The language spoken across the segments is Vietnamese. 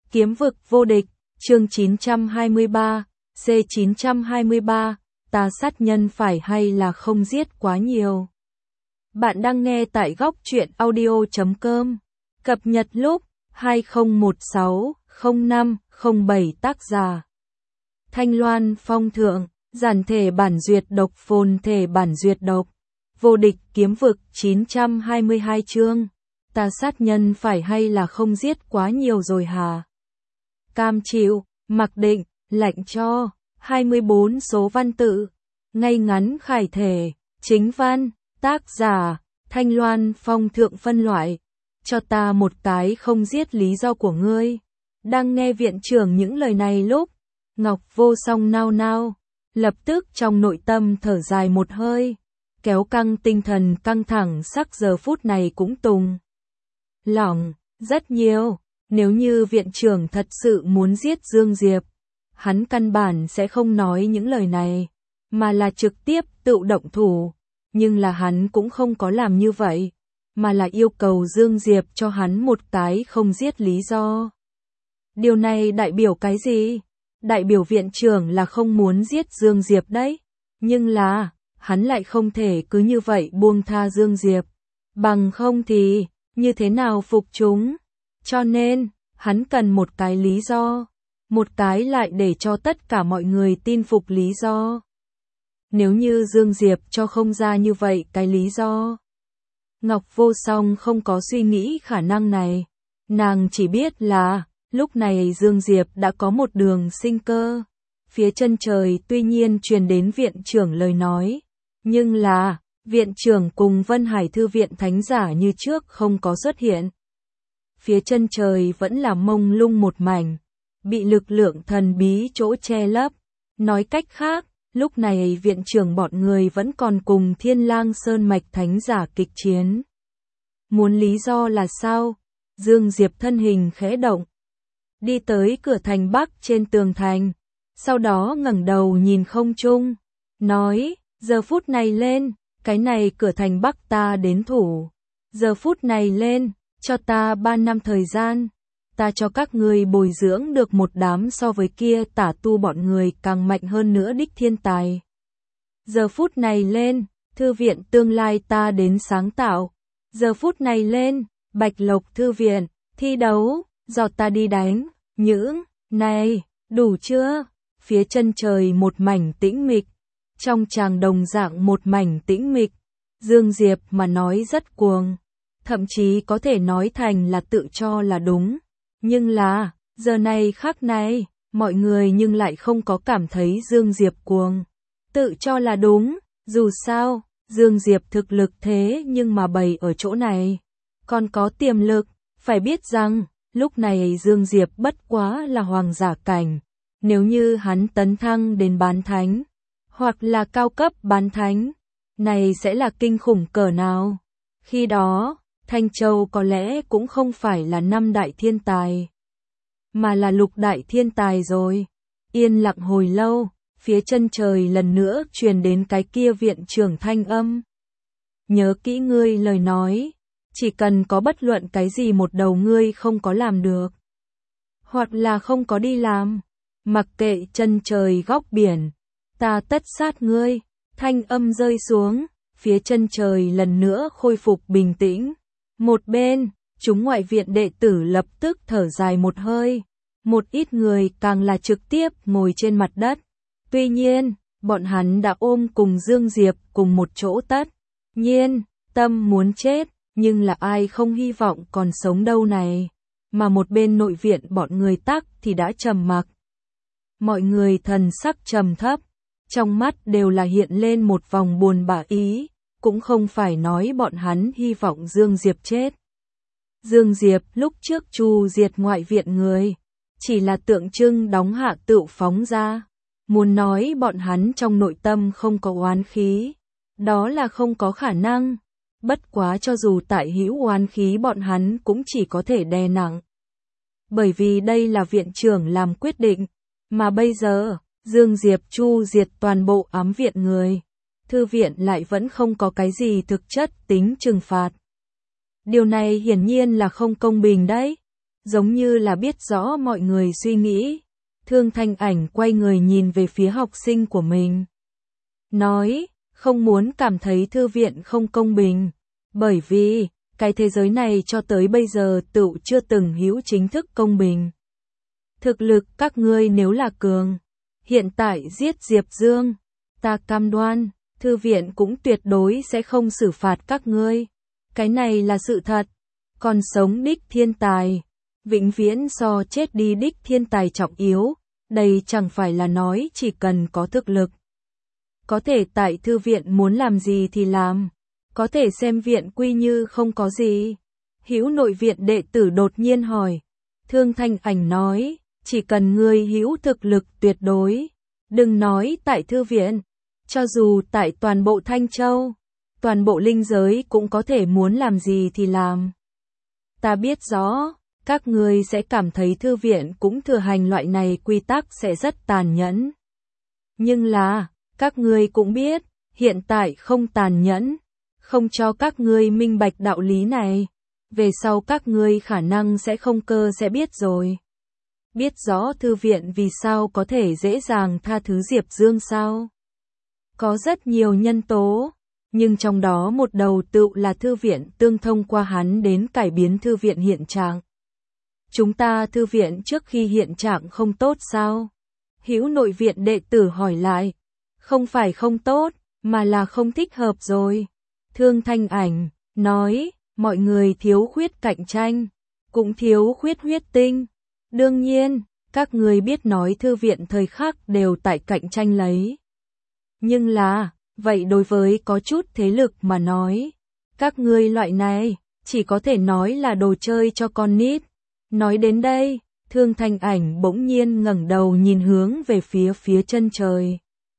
Kiếm vực vô địch, chương 923, C923, ta sát nhân phải hay là không giết quá nhiều. Bạn đang nghe tại góc truyện audio.com, cập nhật lúc 2016-05-07 tác giả. Thanh Loan Phong Thượng, giản thể bản duyệt độc phồn thể bản duyệt độc, vô địch kiếm vực 922 chương, ta sát nhân phải hay là không giết quá nhiều rồi hả? Cam chịu, mặc định, lệnh cho, 24 số văn tự, ngay ngắn khải thể, chính văn, tác giả, Thanh Loan Phong Thượng phân loại, cho ta một cái không giết lý do của ngươi. Đang nghe viện trưởng những lời này lúc, Ngọc Vô Song nao nao, lập tức trong nội tâm thở dài một hơi, kéo căng tinh thần căng thẳng sắc giờ phút này cũng tùng lỏng rất nhiều. Nếu như viện trưởng thật sự muốn giết Dương Diệp, hắn căn bản sẽ không nói những lời này, mà là trực tiếp tự động thủ. Nhưng là hắn cũng không có làm như vậy, mà là yêu cầu Dương Diệp cho hắn một cái không giết lý do. Điều này đại biểu cái gì? Đại biểu viện trưởng là không muốn giết Dương Diệp đấy. Nhưng là, hắn lại không thể cứ như vậy buông tha Dương Diệp. Bằng không thì, như thế nào phục chúng? Cho nên, hắn cần một cái lý do. Một cái lại để cho tất cả mọi người tin phục lý do. Nếu như Dương Diệp cho không ra như vậy cái lý do. Ngọc Vô Song không có suy nghĩ khả năng này. Nàng chỉ biết là, lúc này Dương Diệp đã có một đường sinh cơ. Phía chân trời tuy nhiên truyền đến viện trưởng lời nói. Nhưng là, viện trưởng cùng Vân Hải Thư viện thánh giả như trước không có xuất hiện. Phía chân trời vẫn là mông lung một mảnh, bị lực lượng thần bí chỗ che lấp. Nói cách khác, lúc này viện trưởng bọn người vẫn còn cùng Thiên Lang Sơn Mạch thánh giả kịch chiến. Muốn lý do là sao? Dương Diệp thân hình khẽ động, đi tới cửa thành bắc trên tường thành, sau đó ngẩng đầu nhìn không trung, nói, giờ phút này lên, cái này cửa thành bắc ta đến thủ. Giờ phút này lên, cho ta 3 năm thời gian, ta cho các ngươi bồi dưỡng được một đám so với kia tả tu bọn người càng mạnh hơn nữa đích thiên tài. Giờ phút này lên, thư viện tương lai ta đến sáng tạo. Giờ phút này lên, Bạch Lộc thư viện, thi đấu, do ta đi đánh, những, này, đủ chưa? Phía chân trời một mảnh tĩnh mịch, trong tràng đồng dạng một mảnh tĩnh mịch, Dương Diệp mà nói rất cuồng. Thậm chí có thể nói thành là tự cho là đúng. Nhưng là, giờ này khắc này, mọi người nhưng lại không có cảm thấy Dương Diệp cuồng. Tự cho là đúng, dù sao, Dương Diệp thực lực thế nhưng mà bày ở chỗ này. Còn có tiềm lực, phải biết rằng, lúc này Dương Diệp bất quá là hoàng giả cảnh. Nếu như hắn tấn thăng đến bán thánh, hoặc là cao cấp bán thánh, này sẽ là kinh khủng cỡ nào. Khi đó, Thanh Châu có lẽ cũng không phải là 5 đại thiên tài, mà là lục đại thiên tài rồi. Yên lặng hồi lâu, phía chân trời lần nữa truyền đến cái kia viện trưởng thanh âm. Nhớ kỹ ngươi lời nói, chỉ cần có bất luận cái gì một đầu ngươi không có làm được, hoặc là không có đi làm, mặc kệ chân trời góc biển, ta tất sát ngươi. Thanh âm rơi xuống, phía chân trời lần nữa khôi phục bình tĩnh. Một bên, chúng ngoại viện đệ tử lập tức thở dài một hơi. Một ít người càng là trực tiếp ngồi trên mặt đất. Tuy nhiên, bọn hắn đã ôm cùng Dương Diệp cùng một chỗ tất nhiên, tâm muốn chết, nhưng là ai không hy vọng còn sống đâu này. Mà một bên nội viện bọn người tắc thì đã trầm mặc. Mọi người thần sắc trầm thấp, trong mắt đều là hiện lên một vòng buồn bã ý. Cũng không phải nói bọn hắn hy vọng Dương Diệp chết. Dương Diệp lúc trước chu diệt ngoại viện người, chỉ là tượng trưng đóng hạ tựu phóng ra. Muốn nói bọn hắn trong nội tâm không có oán khí, đó là không có khả năng. Bất quá cho dù tại hữu oán khí bọn hắn cũng chỉ có thể đè nặng. Bởi vì đây là viện trưởng làm quyết định, mà bây giờ, Dương Diệp chu diệt toàn bộ ám viện người. Thư viện lại vẫn không có cái gì thực chất tính trừng phạt. Điều này hiển nhiên là không công bình đấy. giống như là biết rõ mọi người suy nghĩ. Thương Thanh Ảnh quay người nhìn về phía học sinh của mình. Nói, không muốn cảm thấy thư viện không công bình. Bởi vì, cái thế giới này cho tới bây giờ tựu chưa từng hữu chính thức công bình. Thực lực các ngươi nếu là cường, hiện tại giết Diệp Dương, ta cam đoan, thư viện cũng tuyệt đối sẽ không xử phạt các ngươi. Cái này là sự thật. Còn sống đích thiên tài, vĩnh viễn so chết đi đích thiên tài trọng yếu. Đây chẳng phải là nói chỉ cần có thực lực, có thể tại thư viện muốn làm gì thì làm, có thể xem viện quy như không có gì. Hữu nội viện đệ tử đột nhiên hỏi. Thương Thanh Ảnh nói, chỉ cần ngươi hữu thực lực tuyệt đối, đừng nói tại thư viện, cho dù tại toàn bộ Thanh Châu, toàn bộ linh giới cũng có thể muốn làm gì thì làm. Ta biết rõ, các ngươi sẽ cảm thấy thư viện cũng thừa hành loại này quy tắc sẽ rất tàn nhẫn. Nhưng là, các ngươi cũng biết, hiện tại không tàn nhẫn, không cho các ngươi minh bạch đạo lý này. Về sau các ngươi khả năng sẽ không cơ sẽ biết rồi. Biết rõ thư viện vì sao có thể dễ dàng tha thứ Diệp Dương sao? Có rất nhiều nhân tố, nhưng trong đó một đầu tựu là thư viện tương thông qua hắn đến cải biến thư viện hiện trạng. Chúng ta thư viện trước khi hiện trạng không tốt sao? Hữu nội viện đệ tử hỏi lại. Không phải không tốt, mà là không thích hợp rồi. Thương Thanh Ảnh nói, mọi người thiếu khuyết cạnh tranh, cũng thiếu khuyết huyết tinh. Đương nhiên, các người biết nói thư viện thời khắc đều tại cạnh tranh lấy. Nhưng là, vậy đối với có chút thế lực mà nói, các ngươi loại này, chỉ có thể nói là đồ chơi cho con nít. Nói đến đây, Thương Thanh Ảnh bỗng nhiên ngẩng đầu nhìn hướng về phía chân trời.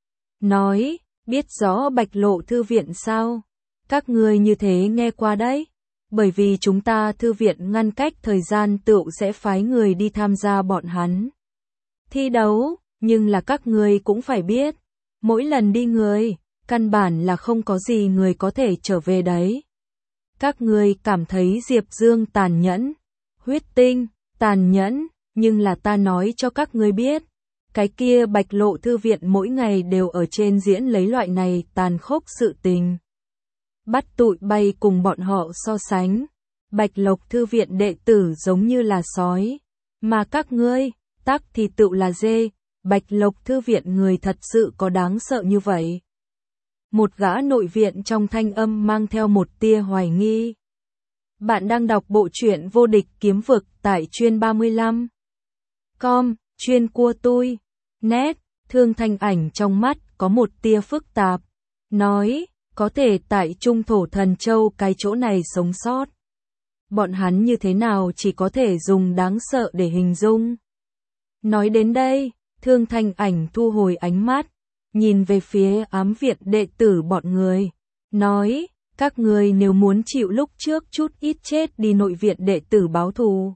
Nói, biết rõ Bạch Lộ thư viện sao? Các ngươi như thế nghe qua đấy. Bởi vì chúng ta thư viện ngăn cách thời gian tựu sẽ phái người đi tham gia bọn hắn thi đấu, nhưng là các ngươi cũng phải biết, mỗi lần đi người, căn bản là không có gì người có thể trở về đấy. Các ngươi cảm thấy Diệp Dương tàn nhẫn, huyết tinh, tàn nhẫn, nhưng là ta nói cho các ngươi biết, cái kia Bạch Lộ thư viện mỗi ngày đều ở trên diễn lấy loại này tàn khốc sự tình. Bắt tụi bay cùng bọn họ so sánh, Bạch Lộc thư viện đệ tử giống như là sói, mà các ngươi, tắc thì tựu là dê. Bạch Lộc thư viện người thật sự có đáng sợ như vậy? Một gã nội viện trong thanh âm mang theo một tia hoài nghi. Bạn đang đọc bộ truyện Vô Địch Kiếm Vực tại chuyên 35. Com, chuyên cua tui. Net, Thương Thanh Ảnh trong mắt có một tia phức tạp. Nói, có thể tại Trung Thổ Thần Châu cái chỗ này sống sót. Bọn hắn như thế nào chỉ có thể dùng đáng sợ để hình dung. Nói đến đây, Thương Thanh Ảnh thu hồi ánh mắt, nhìn về phía ám viện đệ tử bọn người. Nói, các người nếu muốn chịu lúc trước chút ít chết đi nội viện đệ tử báo thù.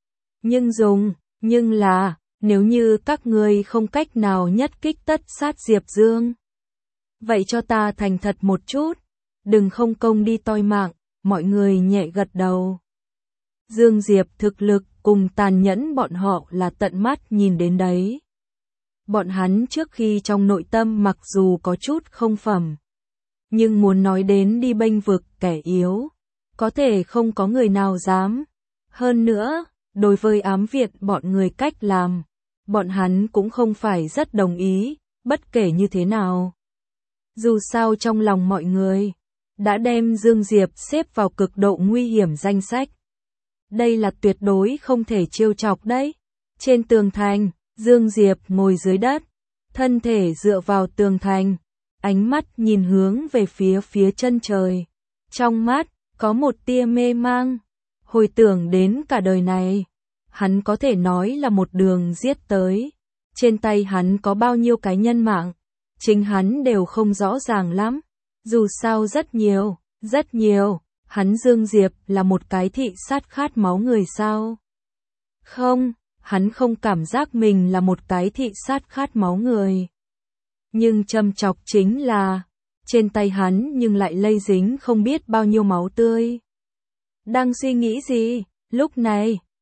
Nhưng là, nếu như các người không cách nào nhất kích tất sát Diệp Dương. Vậy cho ta thành thật một chút, đừng không công đi toi mạng, mọi người nhẹ gật đầu. Dương Diệp thực lực cùng tàn nhẫn bọn họ là tận mắt nhìn đến đấy. Bọn hắn trước khi trong nội tâm mặc dù có chút không phẩm, nhưng muốn nói đến đi bênh vực kẻ yếu, có thể không có người nào dám. Hơn nữa, đối với ám viện bọn người cách làm, bọn hắn cũng không phải rất đồng ý, bất kể như thế nào. Dù sao trong lòng mọi người, đã đem Dương Diệp xếp vào cực độ nguy hiểm danh sách. Đây là tuyệt đối không thể trêu chọc đấy. Trên tường thành, Dương Diệp ngồi dưới đất, thân thể dựa vào tường thành, ánh mắt nhìn hướng về phía chân trời. Trong mắt, có một tia mê mang, hồi tưởng đến cả đời này. Hắn có thể nói là một đường giết tới. Trên tay hắn có bao nhiêu cái nhân mạng, chính hắn đều không rõ ràng lắm. Dù sao rất nhiều. Hắn Dương Diệp là một cái thị sát khát máu người sao? Không, hắn không cảm giác mình là một cái thị sát khát máu người. Nhưng châm chọc chính là, trên tay hắn nhưng lại lây dính không biết bao nhiêu máu tươi. Đang suy nghĩ gì? Lúc này,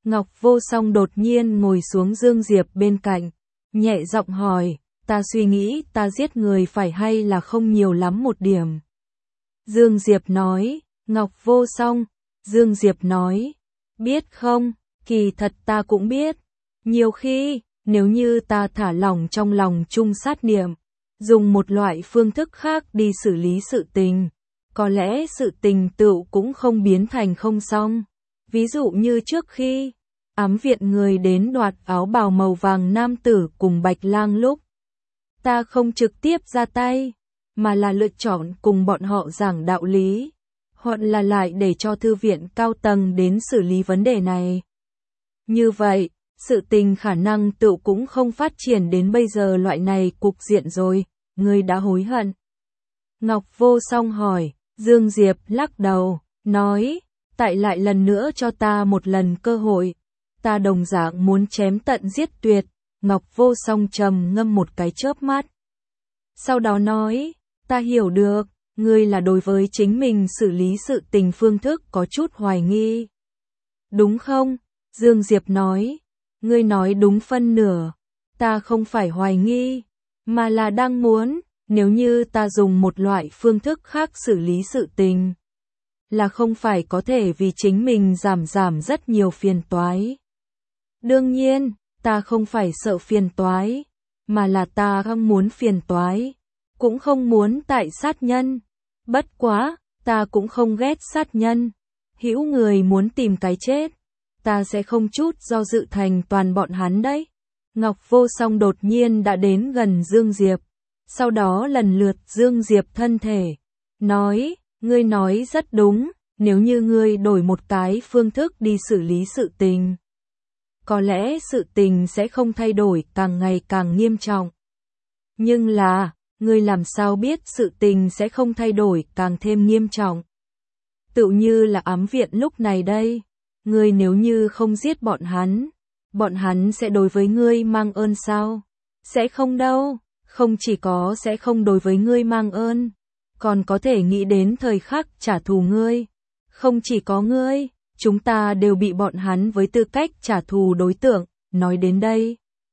Ngọc Vô Song đột nhiên ngồi xuống Dương Diệp bên cạnh, nhẹ giọng hỏi, ta suy nghĩ ta giết người phải hay là không nhiều lắm một điểm. Dương Diệp nói, Ngọc Vô Song, Dương Diệp nói, biết không, kỳ thật ta cũng biết, nhiều khi, nếu như ta thả lỏng trong lòng chung sát niệm, dùng một loại phương thức khác đi xử lý sự tình, có lẽ sự tình tựu cũng không biến thành không xong. Ví dụ như trước khi ám viện người đến đoạt áo bào màu vàng nam tử cùng Bạch Lang lúc, ta không trực tiếp ra tay, mà là lựa chọn cùng bọn họ giảng đạo lý, hoặc là lại để cho thư viện cao tầng đến xử lý vấn đề này. Như vậy, sự tình khả năng tựu cũng không phát triển đến bây giờ loại này cục diện rồi, ngươi đã hối hận. Ngọc Vô Song hỏi, Dương Diệp lắc đầu, nói, tại lại lần nữa cho ta một lần cơ hội, ta đồng dạng muốn chém tận giết tuyệt. Ngọc Vô Song trầm ngâm một cái chớp mắt. Sau đó nói, ta hiểu được, ngươi là đối với chính mình xử lý sự tình phương thức có chút hoài nghi. Đúng không? Dương Diệp nói, ngươi nói đúng phân nửa, ta không phải hoài nghi, mà là đang muốn, nếu như ta dùng một loại phương thức khác xử lý sự tình, là không phải có thể vì chính mình giảm rất nhiều phiền toái. Đương nhiên, ta không phải sợ phiền toái, mà là ta không muốn phiền toái, cũng không muốn tại sát nhân. Bất quá, ta cũng không ghét sát nhân. Hữu người muốn tìm cái chết, ta sẽ không chút do dự thành toàn bọn hắn đấy. Ngọc Vô Song đột nhiên đã đến gần Dương Diệp, sau đó lần lượt Dương Diệp thân thể, nói, ngươi nói rất đúng, nếu như ngươi đổi một cái phương thức đi xử lý sự tình, có lẽ sự tình sẽ không thay đổi, càng ngày càng nghiêm trọng. Nhưng là, ngươi làm sao biết sự tình sẽ không thay đổi, càng thêm nghiêm trọng? Tựu như là ám viện lúc này đây, ngươi nếu như không giết bọn hắn sẽ đối với ngươi mang ơn sao? Sẽ không đâu, không chỉ có sẽ không đối với ngươi mang ơn, còn có thể nghĩ đến thời khắc trả thù ngươi. Không chỉ có ngươi, chúng ta đều bị bọn hắn với tư cách trả thù đối tượng. Nói đến đây,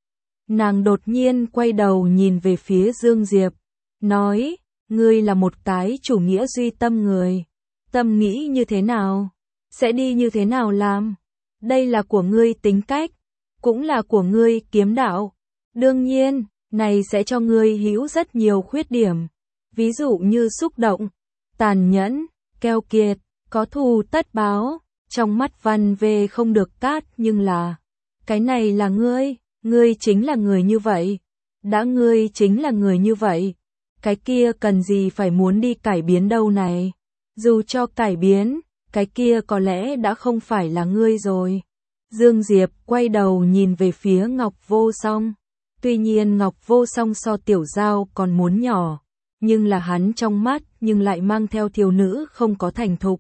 nàng đột nhiên quay đầu nhìn về phía Dương Diệp, nói, ngươi là một cái chủ nghĩa duy tâm người, tâm nghĩ như thế nào, sẽ đi như thế nào làm, đây là của ngươi tính cách, cũng là của ngươi kiếm đạo. Đương nhiên, này sẽ cho ngươi hữu rất nhiều khuyết điểm, ví dụ như xúc động, tàn nhẫn, keo kiệt, có thù tất báo, trong mắt Văn Về không được cát, nhưng là, cái này là ngươi chính là người như vậy, đã ngươi chính là người như vậy, cái kia cần gì phải muốn đi cải biến đâu này, dù cho cải biến, cái kia có lẽ đã không phải là ngươi rồi. Dương Diệp quay đầu nhìn về phía Ngọc Vô Song, tuy nhiên Ngọc Vô Song so Tiểu Giao còn muốn nhỏ, nhưng là hắn trong mắt nhưng lại mang theo thiếu nữ không có thành thục.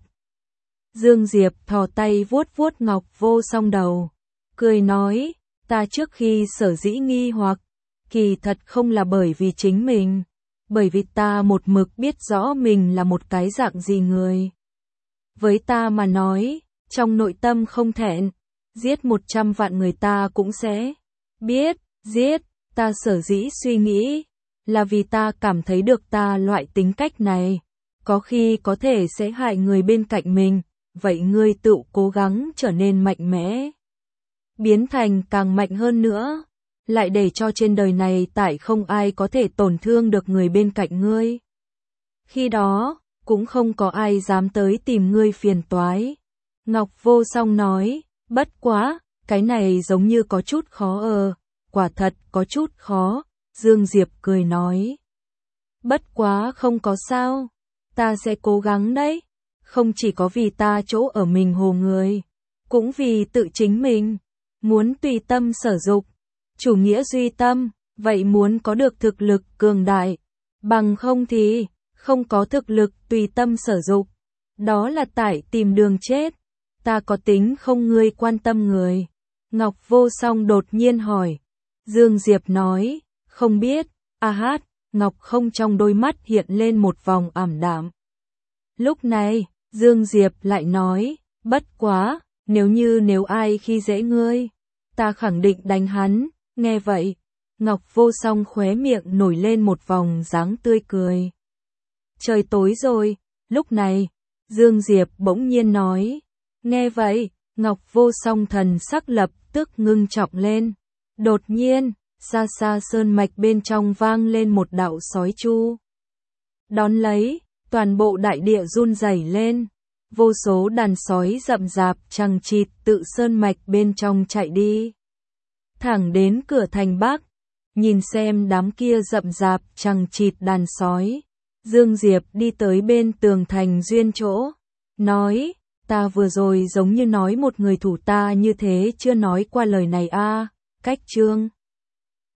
Dương Diệp thò tay vuốt vuốt Ngọc Vô Song đầu, cười nói, ta trước khi sở dĩ nghi hoặc, kỳ thật không là bởi vì chính mình, bởi vì ta một mực biết rõ mình là một cái dạng gì người. Với ta mà nói, trong nội tâm không thẹn, giết 100 vạn người ta cũng sẽ biết, giết, ta sở dĩ suy nghĩ, là vì ta cảm thấy được ta loại tính cách này, có khi có thể sẽ hại người bên cạnh mình, vậy ngươi tự cố gắng trở nên mạnh mẽ, biến thành càng mạnh hơn nữa, lại để cho trên đời này tại không ai có thể tổn thương được người bên cạnh ngươi. Khi đó, cũng không có ai dám tới tìm ngươi phiền toái. Ngọc Vô Song nói, bất quá, cái này giống như có chút khó quả thật có chút khó. Dương Diệp cười nói, bất quá không có sao, ta sẽ cố gắng đấy, không chỉ có vì ta chỗ ở mình hồ người, cũng vì tự chính mình, muốn tùy tâm sở dục, chủ nghĩa duy tâm, vậy muốn có được thực lực cường đại, bằng không thì không có thực lực tùy tâm sở dục, đó là tại tìm đường chết, ta có tính không ngươi quan tâm người. Ngọc Vô Song đột nhiên hỏi, Dương Diệp nói, không biết, Ngọc không trong đôi mắt hiện lên một vòng ảm đạm. Lúc này, Dương Diệp lại nói, bất quá, Nếu ai khi dễ ngươi, ta khẳng định đánh hắn. Nghe vậy, Ngọc Vô Song khóe miệng nổi lên một vòng dáng tươi cười. Trời tối rồi, lúc này, Dương Diệp bỗng nhiên nói. Nghe vậy, Ngọc Vô Song thần sắc lập tức ngưng trọng lên. Đột nhiên, xa xa sơn mạch bên trong vang lên một đạo sói chu. Đón lấy, toàn bộ đại địa run rẩy lên. Vô số đàn sói rậm rạp chằng chịt tự sơn mạch bên trong chạy đi. Thẳng đến cửa thành Bắc, nhìn xem đám kia rậm rạp chằng chịt đàn sói. Dương Diệp đi tới bên tường thành duyên chỗ, nói, ta vừa rồi giống như nói một người thủ ta như thế chưa nói qua lời này a. Cách chương